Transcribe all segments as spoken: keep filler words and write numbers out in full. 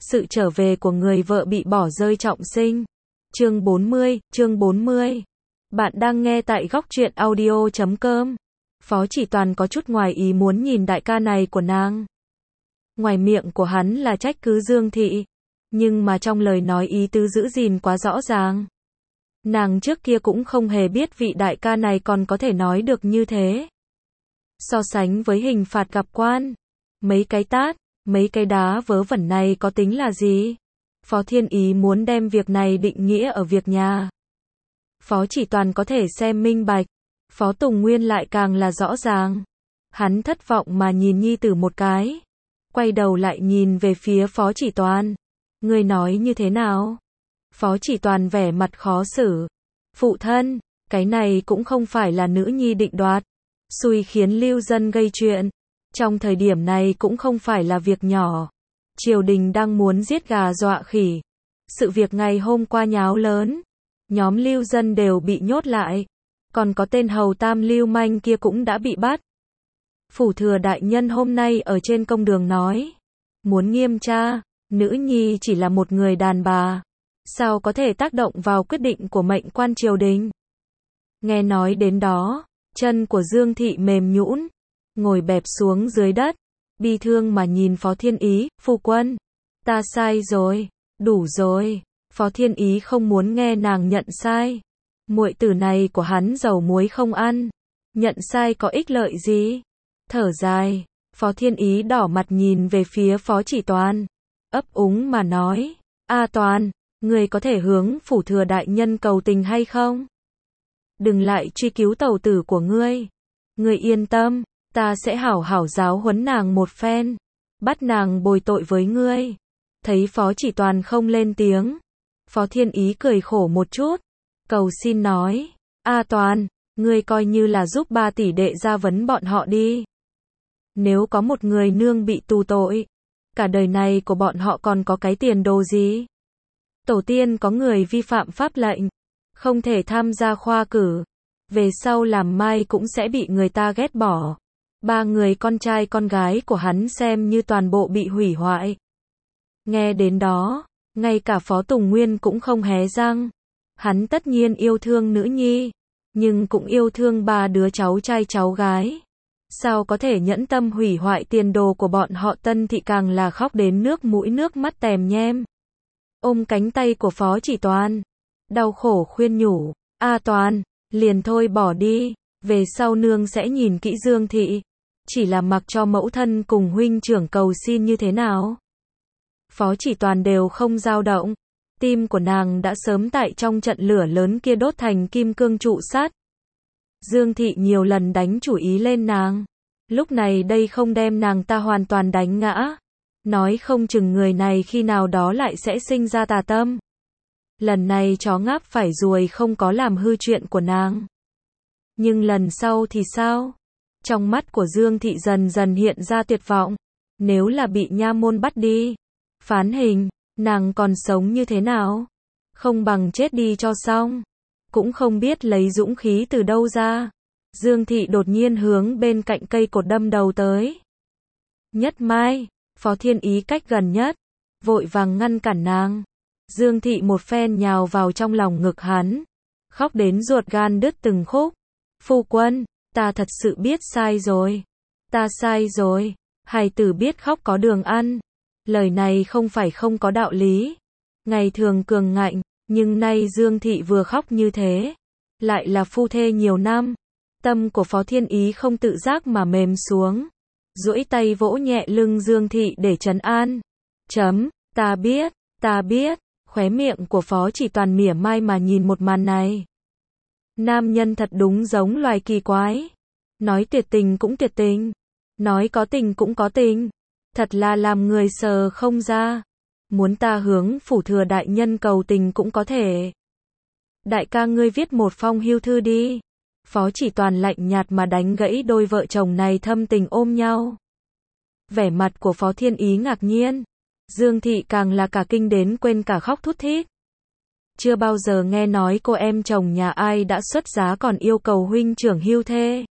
Sự trở về của người vợ bị bỏ rơi trọng sinh. Chương bốn mươi, chương bốn mươi. Bạn đang nghe tại góc truyện audio chấm com. Phó Chỉ Toàn có chút ngoài ý muốn nhìn đại ca này của nàng. Ngoài miệng của hắn là trách cứ Dương Thị, nhưng mà trong lời nói ý tứ giữ gìn quá rõ ràng. Nàng trước kia cũng không hề biết vị đại ca này còn có thể nói được như thế. So sánh với hình phạt gặp quan, mấy cái tát, mấy cái đá vớ vẩn này có tính là gì? Phó Thiên Ý muốn đem việc này định nghĩa ở việc nhà. Phó Chỉ Toàn có thể xem minh bạch, Phó Tùng Nguyên lại càng là rõ ràng. Hắn thất vọng mà nhìn nhi tử một cái, quay đầu lại nhìn về phía Phó Chỉ Toàn. Ngươi nói như thế nào? Phó Chỉ Toàn vẻ mặt khó xử. Phụ thân, cái này cũng không phải là nữ nhi định đoạt. Xui khiến lưu dân gây chuyện. Trong thời điểm này cũng không phải là việc nhỏ. Triều đình đang muốn giết gà dọa khỉ. Sự việc ngày hôm qua nháo lớn. Nhóm lưu dân đều bị nhốt lại. Còn có tên hầu tam lưu manh kia cũng đã bị bắt. Phủ thừa đại nhân hôm nay ở trên công đường nói. Muốn nghiêm tra, nữ nhi chỉ là một người đàn bà. Sao có thể tác động vào quyết định của mệnh quan triều đình? Nghe nói đến đó, chân của Dương Thị mềm nhũn, ngồi bẹp xuống dưới đất, bi thương mà nhìn Phó Thiên Ý. Phu quân, ta sai rồi, đủ rồi. Phó Thiên Ý không muốn nghe nàng nhận sai. Muội tử này của hắn dầu muối không ăn, nhận sai có ích lợi gì? Thở dài, Phó Thiên Ý đỏ mặt nhìn về phía Phó Chỉ Toàn, ấp úng mà nói, A Toàn, người có thể hướng phủ thừa đại nhân cầu tình hay không? Đừng lại truy cứu tẩu tử của ngươi. Ngươi yên tâm, ta sẽ hảo hảo giáo huấn nàng một phen, bắt nàng bồi tội với ngươi. Thấy Phó Chỉ Toàn không lên tiếng, Phó Thiên Ý cười khổ một chút, cầu xin nói, A Toàn, ngươi coi như là giúp ba tỷ đệ ra vấn bọn họ đi. Nếu có một người nương bị tù tội, cả đời này của bọn họ còn có cái tiền đồ gì? Tổ tiên có người vi phạm pháp lệnh, không thể tham gia khoa cử, về sau làm mai cũng sẽ bị người ta ghét bỏ. Ba người con trai con gái của hắn xem như toàn bộ bị hủy hoại. Nghe đến đó, ngay cả Phó Tùng Nguyên cũng không hé răng. Hắn tất nhiên yêu thương nữ nhi, nhưng cũng yêu thương ba đứa cháu trai cháu gái. Sao có thể nhẫn tâm hủy hoại tiền đồ của bọn họ? Tân Thị càng là khóc đến nước mũi nước mắt tèm nhem. Ôm cánh tay của Phó Chỉ Toàn, đau khổ khuyên nhủ, A Toàn, liền thôi bỏ đi, về sau nương sẽ nhìn kỹ Dương Thị, chỉ là mặc cho mẫu thân cùng huynh trưởng cầu xin như thế nào. Phó Chỉ Toàn đều không dao động, tim của nàng đã sớm tại trong trận lửa lớn kia đốt thành kim cương trụ sắt. Dương Thị nhiều lần đánh chủ ý lên nàng, lúc này đây không đem nàng ta hoàn toàn đánh ngã, nói không chừng người này khi nào đó lại sẽ sinh ra tà tâm. Lần này chó ngáp phải ruồi không có làm hư chuyện của nàng. Nhưng lần sau thì sao? Trong mắt của Dương Thị dần dần hiện ra tuyệt vọng. Nếu là bị nha môn bắt đi, phán hình, nàng còn sống như thế nào? Không bằng chết đi cho xong. Cũng không biết lấy dũng khí từ đâu ra. Dương Thị đột nhiên hướng bên cạnh cây cột đâm đầu tới. Nhất Mai, Phó Thiên Ý cách gần nhất, vội vàng ngăn cản nàng. Dương Thị một phen nhào vào trong lòng ngực hắn, khóc đến ruột gan đứt từng khúc. Phu quân, ta thật sự biết sai rồi. Ta sai rồi. Hài tử biết khóc có đường ăn. Lời này không phải không có đạo lý. Ngày thường cường ngạnh, nhưng nay Dương Thị vừa khóc như thế, lại là phu thê nhiều năm. Tâm của Phó Thiên Ý không tự giác mà mềm xuống, duỗi tay vỗ nhẹ lưng Dương Thị để trấn an. Chấm, ta biết, ta biết. Khóe miệng của Phó Chỉ Toàn mỉa mai mà nhìn một màn này. Nam nhân thật đúng giống loài kỳ quái. Nói tuyệt tình cũng tuyệt tình, nói có tình cũng có tình. Thật là làm người sờ không ra. Muốn ta hướng phủ thừa đại nhân cầu tình cũng có thể. Đại ca ngươi viết một phong hưu thư đi. Phó Chỉ Toàn lạnh nhạt mà đánh gãy đôi vợ chồng này thâm tình ôm nhau. Vẻ mặt của Phó Thiên Ý ngạc nhiên. Dương Thị càng là cả kinh đến quên cả khóc thút thít. Chưa bao giờ nghe nói cô em chồng nhà ai đã xuất giá còn yêu cầu huynh trưởng hưu thê.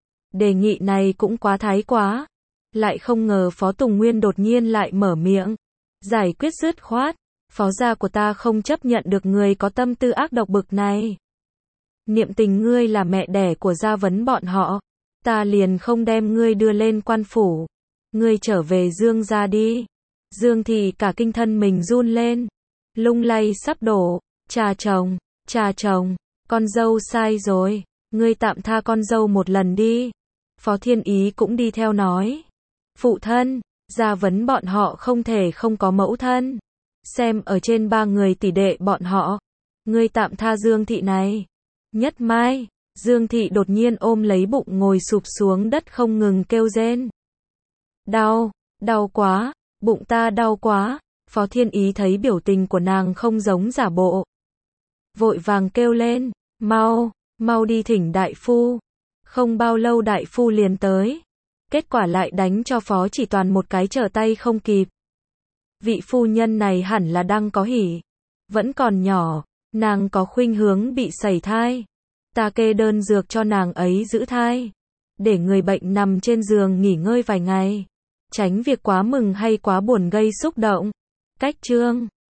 Đề nghị này cũng quá thái quá. Lại không ngờ Phó Tùng Nguyên đột nhiên lại mở miệng. Giải quyết dứt khoát, phó gia của ta không chấp nhận được người có tâm tư ác độc bực này. Niệm tình ngươi là mẹ đẻ của Gia Vấn bọn họ, ta liền không đem ngươi đưa lên quan phủ. Ngươi trở về Dương gia đi. Dương Thị cả kinh thân mình run lên, lung lay sắp đổ. Cha chồng, cha chồng, con dâu sai rồi, ngươi tạm tha con dâu một lần đi. Phó Thiên Ý cũng đi theo nói. Phụ thân, Gia Vấn bọn họ không thể không có mẫu thân. Xem ở trên ba người tỷ đệ bọn họ, ngươi tạm tha Dương Thị này. Nhất Mai, Dương Thị đột nhiên ôm lấy bụng ngồi sụp xuống đất không ngừng kêu rên. Đau, đau quá, bụng ta đau quá. Phó Thiên Ý thấy biểu tình của nàng không giống giả bộ, vội vàng kêu lên, mau, mau đi thỉnh đại phu. Không bao lâu đại phu liền tới, kết quả lại đánh cho Phó Chỉ Toàn một cái trở tay không kịp. Vị phu nhân này hẳn là đang có hỉ, vẫn còn nhỏ, nàng có khuynh hướng bị sẩy thai. Ta kê đơn dược cho nàng ấy giữ thai, để người bệnh nằm trên giường nghỉ ngơi vài ngày, tránh việc quá mừng hay quá buồn gây xúc động. Cách chương